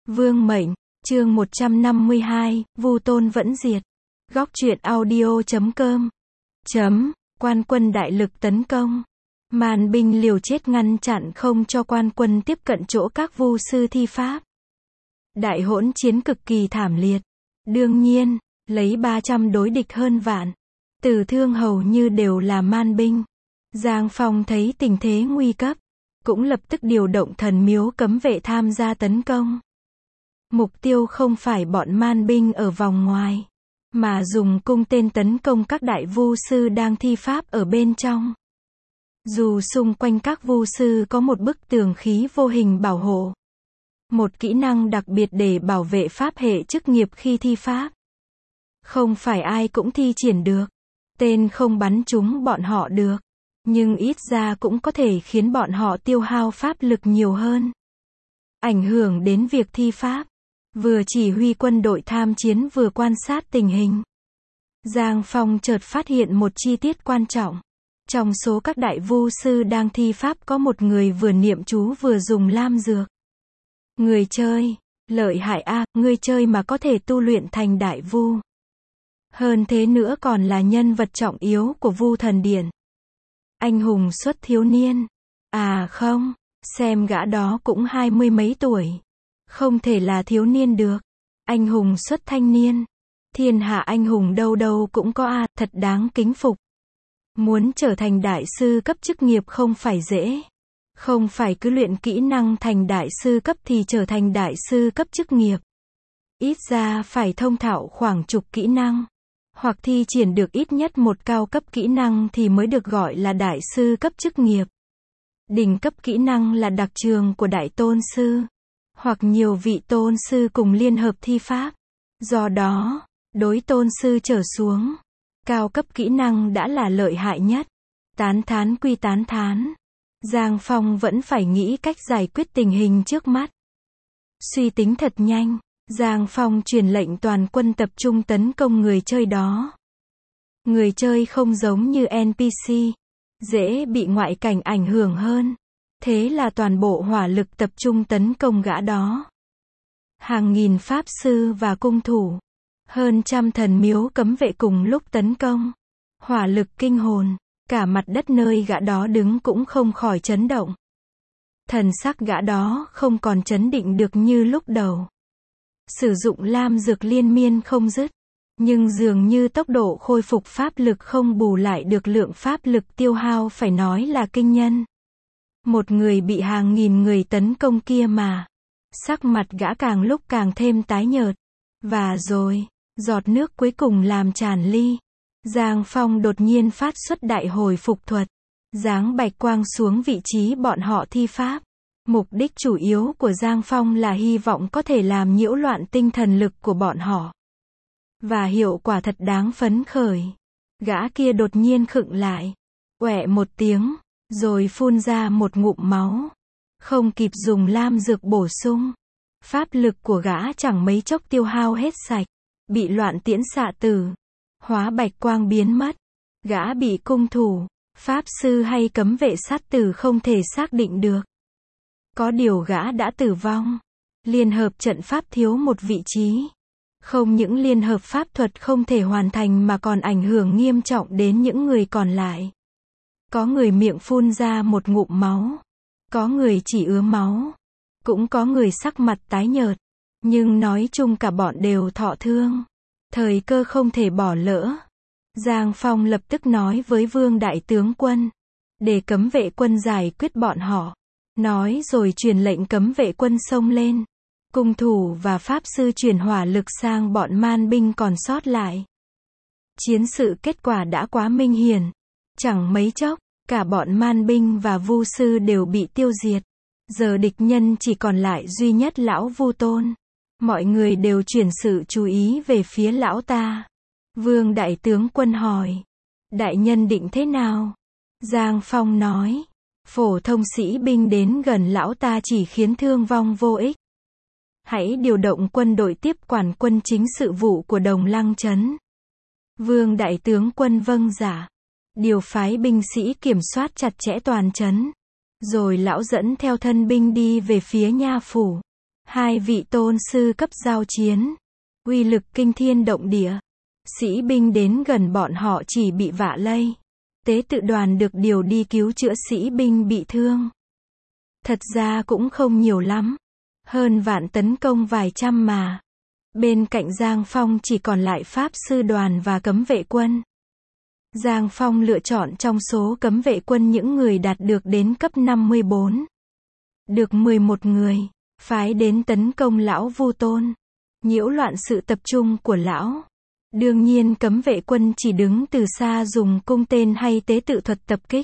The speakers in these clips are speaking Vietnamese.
Vương mệnh, chương 152, Vu Tôn vẫn diệt. Góc truyện audio.com. Quan quân đại lực tấn công. Màn binh liều chết ngăn chặn không cho quan quân tiếp cận chỗ các vu sư thi pháp. Đại hỗn chiến cực kỳ thảm liệt. Đương nhiên, lấy 300 đối địch hơn vạn. Tử thương hầu như đều là man binh. Giang Phong thấy tình thế nguy cấp, cũng lập tức điều động thần miếu cấm vệ tham gia tấn công. Mục tiêu không phải bọn man binh ở vòng ngoài, mà dùng cung tên tấn công các đại vu sư đang thi pháp ở bên trong. Dù xung quanh các vu sư có một bức tường khí vô hình bảo hộ, một kỹ năng đặc biệt để bảo vệ pháp hệ chức nghiệp khi thi pháp, không phải ai cũng thi triển được. Tên không bắn trúng bọn họ được, nhưng ít ra cũng có thể khiến bọn họ tiêu hao pháp lực nhiều hơn, ảnh hưởng đến việc thi pháp. Vừa chỉ huy quân đội tham chiến vừa quan sát tình hình, Giang Phong chợt phát hiện một chi tiết quan trọng. Trong số các đại vu sư đang thi pháp có một người vừa niệm chú vừa dùng lam dược. Người chơi, lợi hại a, người chơi mà có thể tu luyện thành đại vu. Hơn thế nữa còn là nhân vật trọng yếu của Vu Thần Điện. Anh hùng xuất thiếu niên. À không, xem gã đó cũng 20 mấy tuổi. Không thể là thiếu niên được. Anh hùng xuất thanh niên. Thiên hạ anh hùng đâu đâu cũng có a, thật đáng kính phục. Muốn trở thành đại sư cấp chức nghiệp không phải dễ. Không phải cứ luyện kỹ năng thành đại sư cấp thì trở thành đại sư cấp chức nghiệp. Ít ra phải thông thạo khoảng chục kỹ năng, hoặc thi triển được ít nhất một cao cấp kỹ năng thì mới được gọi là đại sư cấp chức nghiệp. Đỉnh cấp kỹ năng là đặc trường của đại tôn sư, hoặc nhiều vị tôn sư cùng liên hợp thi pháp. Do đó, đối tôn sư trở xuống, cao cấp kỹ năng đã là lợi hại nhất. Tán thán quy tán thán, Giang Phong vẫn phải nghĩ cách giải quyết tình hình trước mắt. Suy tính thật nhanh, Giang Phong truyền lệnh toàn quân tập trung tấn công người chơi đó. Người chơi không giống như NPC, dễ bị ngoại cảnh ảnh hưởng hơn. Thế là toàn bộ hỏa lực tập trung tấn công gã đó. Hàng nghìn pháp sư và cung thủ, hơn trăm thần miếu cấm vệ cùng lúc tấn công. Hỏa lực kinh hồn, cả mặt đất nơi gã đó đứng cũng không khỏi chấn động. Thần sắc gã đó không còn chấn định được như lúc đầu. Sử dụng lam dược liên miên không dứt, nhưng dường như tốc độ khôi phục pháp lực không bù lại được lượng pháp lực tiêu hao phải nói là kinh nhân. Một người bị hàng nghìn người tấn công kia mà. Sắc mặt gã càng lúc càng thêm tái nhợt. Và rồi, giọt nước cuối cùng làm tràn ly. Giang Phong đột nhiên phát xuất đại hồi phục thuật, giáng bạch quang xuống vị trí bọn họ thi pháp. Mục đích chủ yếu của Giang Phong là hy vọng có thể làm nhiễu loạn tinh thần lực của bọn họ. Và hiệu quả thật đáng phấn khởi. Gã kia đột nhiên khựng lại, oẹ một tiếng, rồi phun ra một ngụm máu. Không kịp dùng lam dược bổ sung, pháp lực của gã chẳng mấy chốc tiêu hao hết sạch, bị loạn tiễn xạ tử, hóa bạch quang biến mất. Gã bị cung thủ, pháp sư hay cấm vệ sát tử không thể xác định được. Có điều gã đã tử vong. Liên hợp trận pháp thiếu một vị trí. Không những liên hợp pháp thuật không thể hoàn thành mà còn ảnh hưởng nghiêm trọng đến những người còn lại. Có người miệng phun ra một ngụm máu, có người chỉ ứa máu, cũng có người sắc mặt tái nhợt, nhưng nói chung cả bọn đều thọ thương. Thời cơ không thể bỏ lỡ. Giang Phong lập tức nói với Vương đại tướng quân, để cấm vệ quân giải quyết bọn họ. Nói rồi truyền lệnh cấm vệ quân xông lên. Cung thủ và pháp sư truyền hỏa lực sang bọn man binh còn sót lại. Chiến sự kết quả đã quá minh hiển. Chẳng mấy chốc, cả bọn man binh và vu sư đều bị tiêu diệt. Giờ địch nhân chỉ còn lại duy nhất lão Vu Tôn. Mọi người đều chuyển sự chú ý về phía lão ta. Vương đại tướng quân hỏi, đại nhân định thế nào? Giang Phong nói, phổ thông sĩ binh đến gần lão ta chỉ khiến thương vong vô ích. Hãy điều động quân đội tiếp quản quân chính sự vụ của Đồng Lăng trấn. Vương đại tướng quân vâng dạ. Điều phái binh sĩ kiểm soát chặt chẽ toàn trấn. Rồi lão dẫn theo thân binh đi về phía nha phủ. Hai vị tôn sư cấp giao chiến, uy lực kinh thiên động địa. Sĩ binh đến gần bọn họ chỉ bị vạ lây. Tế tự đoàn được điều đi cứu chữa sĩ binh bị thương. Thật ra cũng không nhiều lắm. Hơn vạn tấn công vài trăm mà. Bên cạnh Giang Phong chỉ còn lại Pháp sư đoàn và cấm vệ quân. Giang Phong lựa chọn trong số cấm vệ quân những người đạt được đến cấp 54. Được 11 người, phái đến tấn công lão Vu Tôn. Nhiễu loạn sự tập trung của lão. Đương nhiên cấm vệ quân chỉ đứng từ xa dùng cung tên hay tế tự thuật tập kích.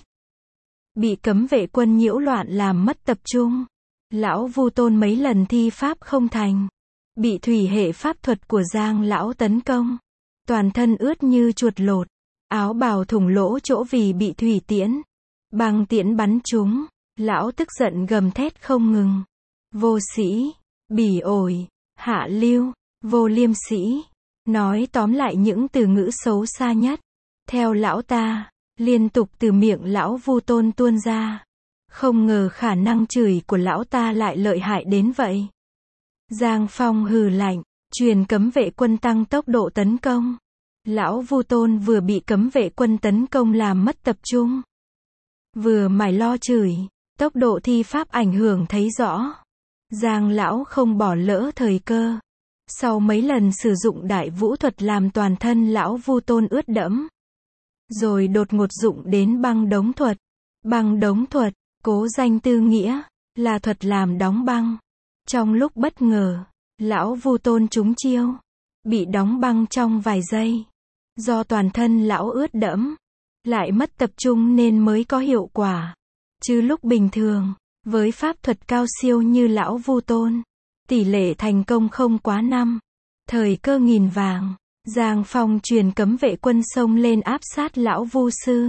Bị cấm vệ quân nhiễu loạn làm mất tập trung. Lão Vu Tôn mấy lần thi pháp không thành. Bị thủy hệ pháp thuật của Giang lão tấn công. Toàn thân ướt như chuột lột. Áo bào thủng lỗ chỗ vì bị thủy tiễn. Băng tiễn bắn trúng. Lão tức giận gầm thét không ngừng. Vô sĩ, bỉ ổi, hạ lưu, vô liêm sĩ. Nói tóm lại những từ ngữ xấu xa nhất. Theo lão ta, liên tục từ miệng lão Vu Tôn tuôn ra. Không ngờ khả năng chửi của lão ta lại lợi hại đến vậy. Giang Phong hừ lạnh, truyền cấm vệ quân tăng tốc độ tấn công. Lão Vu Tôn vừa bị cấm vệ quân tấn công làm mất tập trung. Vừa mải lo chửi, tốc độ thi pháp ảnh hưởng thấy rõ. Giang lão không bỏ lỡ thời cơ. Sau mấy lần sử dụng đại vũ thuật làm toàn thân lão Vu Tôn ướt đẫm. Rồi đột ngột dụng đến băng đóng thuật. Băng đóng thuật, cố danh tư nghĩa, là thuật làm đóng băng. Trong lúc bất ngờ, lão Vu Tôn trúng chiêu. Bị đóng băng trong vài giây. Do toàn thân lão ướt đẫm, lại mất tập trung nên mới có hiệu quả. Chứ lúc bình thường, với pháp thuật cao siêu như lão Vu Tôn, tỷ lệ thành công không quá 5. Thời cơ nghìn vàng, Giang Phong truyền cấm vệ quân xông lên áp sát lão Vu sư.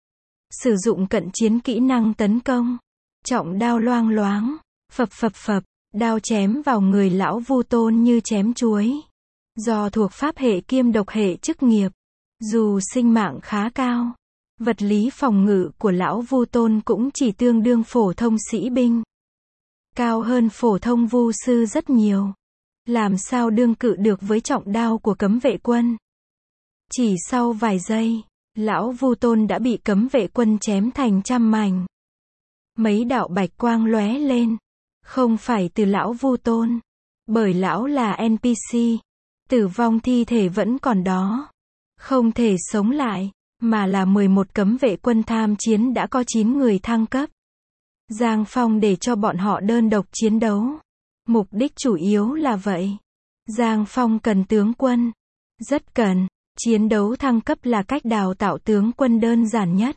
Sử dụng cận chiến kỹ năng tấn công. Trọng đao loang loáng, phập phập phập, đao chém vào người lão Vu Tôn như chém chuối. Do thuộc pháp hệ kiêm độc hệ chức nghiệp, dù sinh mạng khá cao, vật lý phòng ngự của lão Vu Tôn cũng chỉ tương đương phổ thông sĩ binh. Cao hơn phổ thông vu sư rất nhiều. Làm sao đương cự được với trọng đao của cấm vệ quân. Chỉ sau vài giây, lão Vu Tôn đã bị cấm vệ quân chém thành trăm mảnh. Mấy đạo bạch quang lóe lên. Không phải từ lão Vu Tôn. Bởi lão là NPC. Tử vong thi thể vẫn còn đó. Không thể sống lại. Mà là 11 cấm vệ quân tham chiến đã có 9 người thăng cấp. Giang Phong để cho bọn họ đơn độc chiến đấu. Mục đích chủ yếu là vậy. Giang Phong cần tướng quân. Rất cần. Chiến đấu thăng cấp là cách đào tạo tướng quân đơn giản nhất.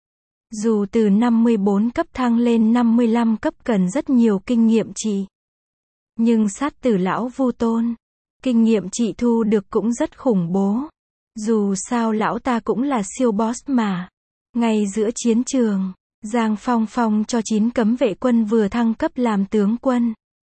Dù từ 54 cấp thăng lên 55 cấp cần rất nhiều kinh nghiệm trị. Nhưng sát tử lão Vu Tôn, kinh nghiệm trị thu được cũng rất khủng bố. Dù sao lão ta cũng là siêu boss mà. Ngay giữa chiến trường, Giang Phong phong cho 9 cấm vệ quân vừa thăng cấp làm tướng quân.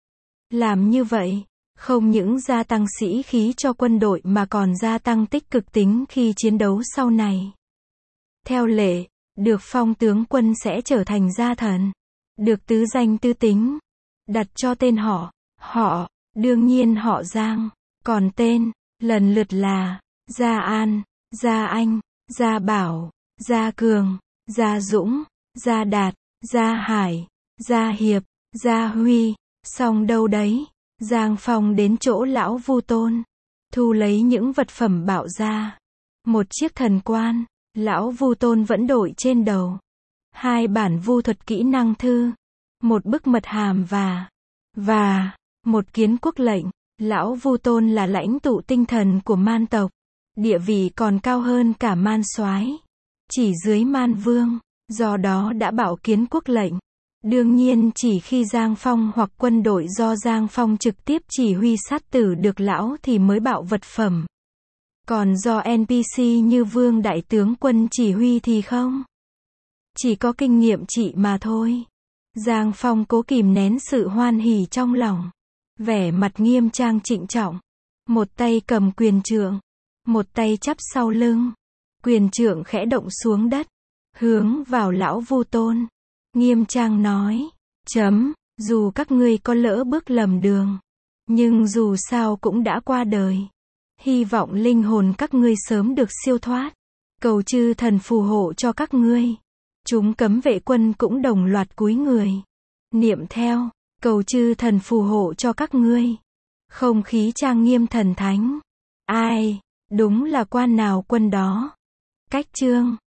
Làm như vậy, không những gia tăng sĩ khí cho quân đội mà còn gia tăng tích cực tính khi chiến đấu sau này. Theo lệ, được phong tướng quân sẽ trở thành gia thần. Được tứ danh tư tính. Đặt cho tên họ, đương nhiên họ Giang. Còn tên, lần lượt là Gia An, Gia Anh, Gia Bảo, Gia Cường, Gia Dũng, Gia Đạt, Gia Hải, Gia Hiệp, Gia Huy. Xong đâu đấy, Giang Phong đến chỗ lão Vu Tôn, thu lấy những vật phẩm bảo gia. Một chiếc thần quan, lão Vu Tôn vẫn đội trên đầu. 2 bản vu thuật kỹ năng thư, một bức mật hàm và một kiến quốc lệnh. Lão Vu Tôn là lãnh tụ tinh thần của man tộc, địa vị còn cao hơn cả man soái, chỉ dưới man vương, do đó đã bảo kiến quốc lệnh. Đương nhiên chỉ khi Giang Phong hoặc quân đội do Giang Phong trực tiếp chỉ huy sát tử được lão thì mới bạo vật phẩm. Còn do NPC như Vương Đại Tướng Quân chỉ huy thì không. Chỉ có kinh nghiệm trị mà thôi. Giang Phong cố kìm nén sự hoan hỉ trong lòng. Vẻ mặt nghiêm trang trịnh trọng. Một tay cầm quyền trượng. Một tay chắp sau lưng. Quyền trượng khẽ động xuống đất. Hướng vào lão Vu Tôn. Nghiêm trang nói. Dù các ngươi có lỡ bước lầm đường, nhưng dù sao cũng đã qua đời. Hy vọng linh hồn các ngươi sớm được siêu thoát. Cầu chư thần phù hộ cho các ngươi. Chúng cấm vệ quân cũng đồng loạt cúi người. Niệm theo, cầu chư thần phù hộ cho các ngươi. Không khí trang nghiêm thần thánh. Ai, đúng là quan nào quân đó. Cách chương